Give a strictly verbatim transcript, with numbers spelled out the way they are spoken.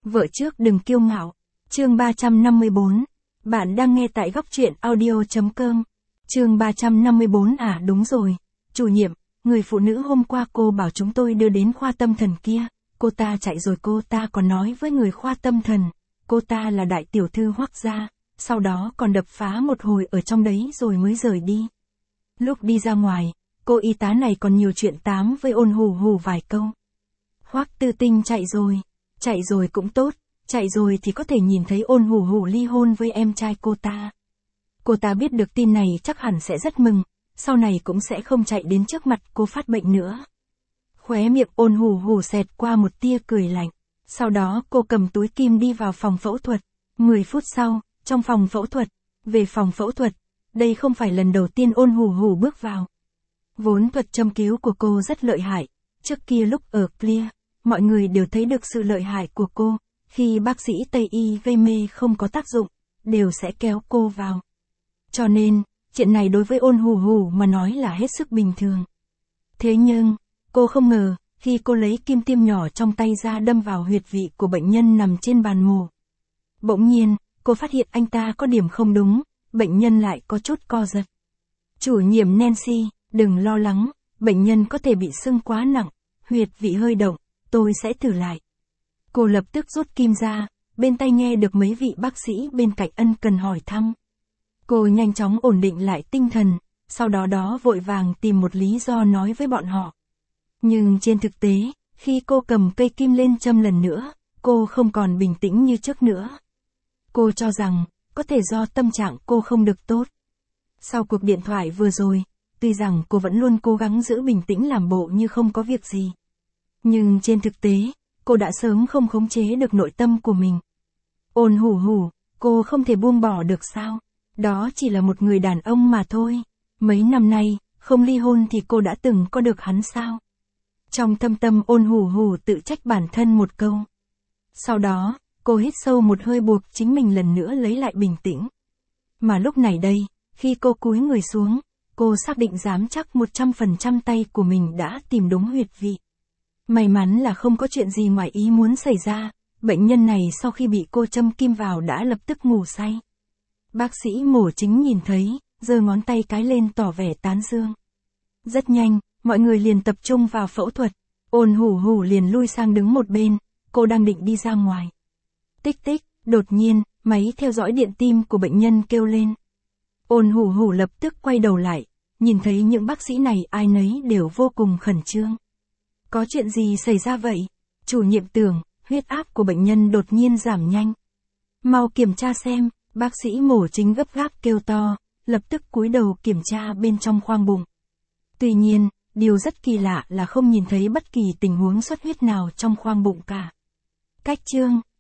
Vợ trước đừng kiêu ngạo. Chương ba trăm năm mươi bốn. Bạn đang nghe tại góc truyện audio chấm com. Chương ba trăm năm mươi bốn. À đúng rồi. Chủ nhiệm, người phụ nữ hôm qua cô bảo chúng tôi đưa đến khoa tâm thần kia, cô ta chạy rồi, cô ta còn nói với người khoa tâm thần, cô ta là đại tiểu thư Hoắc gia, sau đó còn đập phá một hồi ở trong đấy rồi mới rời đi. Lúc đi ra ngoài, cô y tá này còn nhiều chuyện tám với Ôn Hù Hù vài câu. Hoắc Tư Tinh chạy rồi, chạy rồi cũng tốt, chạy rồi thì có thể nhìn thấy Ôn Hù Hù ly hôn với em trai cô ta. Cô ta biết được tin này chắc hẳn sẽ rất mừng, sau này cũng sẽ không chạy đến trước mặt cô phát bệnh nữa. Khóe miệng Ôn Hù Hù xẹt qua một tia cười lạnh, sau đó cô cầm túi kim đi vào phòng phẫu thuật. mười phút sau, trong phòng phẫu thuật, về phòng phẫu thuật, đây không phải lần đầu tiên Ôn Hù Hù bước vào. Vốn thuật châm cứu của cô rất lợi hại, trước kia lúc ở Clear, mọi người đều thấy được sự lợi hại của cô, khi bác sĩ Tây Y gây mê không có tác dụng, đều sẽ kéo cô vào. Cho nên, chuyện này đối với Ôn Hù Hù mà nói là hết sức bình thường. Thế nhưng, cô không ngờ, khi cô lấy kim tiêm nhỏ trong tay ra đâm vào huyệt vị của bệnh nhân nằm trên bàn mổ. Bỗng nhiên, cô phát hiện anh ta có điểm không đúng, bệnh nhân lại có chút co giật. Chủ nhiệm Nancy, đừng lo lắng, bệnh nhân có thể bị sưng quá nặng, huyệt vị hơi động, tôi sẽ thử lại. Cô lập tức rút kim ra, bên tai nghe được mấy vị bác sĩ bên cạnh ân cần hỏi thăm. Cô nhanh chóng ổn định lại tinh thần, sau đó đó vội vàng tìm một lý do nói với bọn họ. Nhưng trên thực tế, khi cô cầm cây kim lên châm lần nữa, cô không còn bình tĩnh như trước nữa. Cô cho rằng, có thể do tâm trạng cô không được tốt. Sau cuộc điện thoại vừa rồi, tuy rằng cô vẫn luôn cố gắng giữ bình tĩnh làm bộ như không có việc gì. Nhưng trên thực tế, cô đã sớm không khống chế được nội tâm của mình. Ôn Hù Hù, cô không thể buông bỏ được sao? Đó chỉ là một người đàn ông mà thôi. Mấy năm nay, không ly hôn thì cô đã từng có được hắn sao? Trong thâm tâm Ôn Hù Hù tự trách bản thân một câu. Sau đó, cô hít sâu một hơi buộc chính mình lần nữa lấy lại bình tĩnh. Mà lúc này đây, khi cô cúi người xuống, cô xác định dám chắc một trăm phần trăm tay của mình đã tìm đúng huyệt vị. May mắn là không có chuyện gì ngoài ý muốn xảy ra, bệnh nhân này sau khi bị cô châm kim vào đã lập tức ngủ say. Bác sĩ mổ chính nhìn thấy, giơ ngón tay cái lên tỏ vẻ tán dương. Rất nhanh, mọi người liền tập trung vào phẫu thuật, Ôn Hù Hù liền lui sang đứng một bên, cô đang định đi ra ngoài. Tích tích, đột nhiên, máy theo dõi điện tim của bệnh nhân kêu lên. Ôn Hù Hù lập tức quay đầu lại, nhìn thấy những bác sĩ này ai nấy đều vô cùng khẩn trương. Có chuyện gì xảy ra vậy? Chủ nhiệm tưởng, huyết áp của bệnh nhân đột nhiên giảm nhanh. Mau kiểm tra xem, bác sĩ mổ chính gấp gáp kêu to, lập tức cúi đầu kiểm tra bên trong khoang bụng. Tuy nhiên, điều rất kỳ lạ là không nhìn thấy bất kỳ tình huống xuất huyết nào trong khoang bụng cả. Cách chương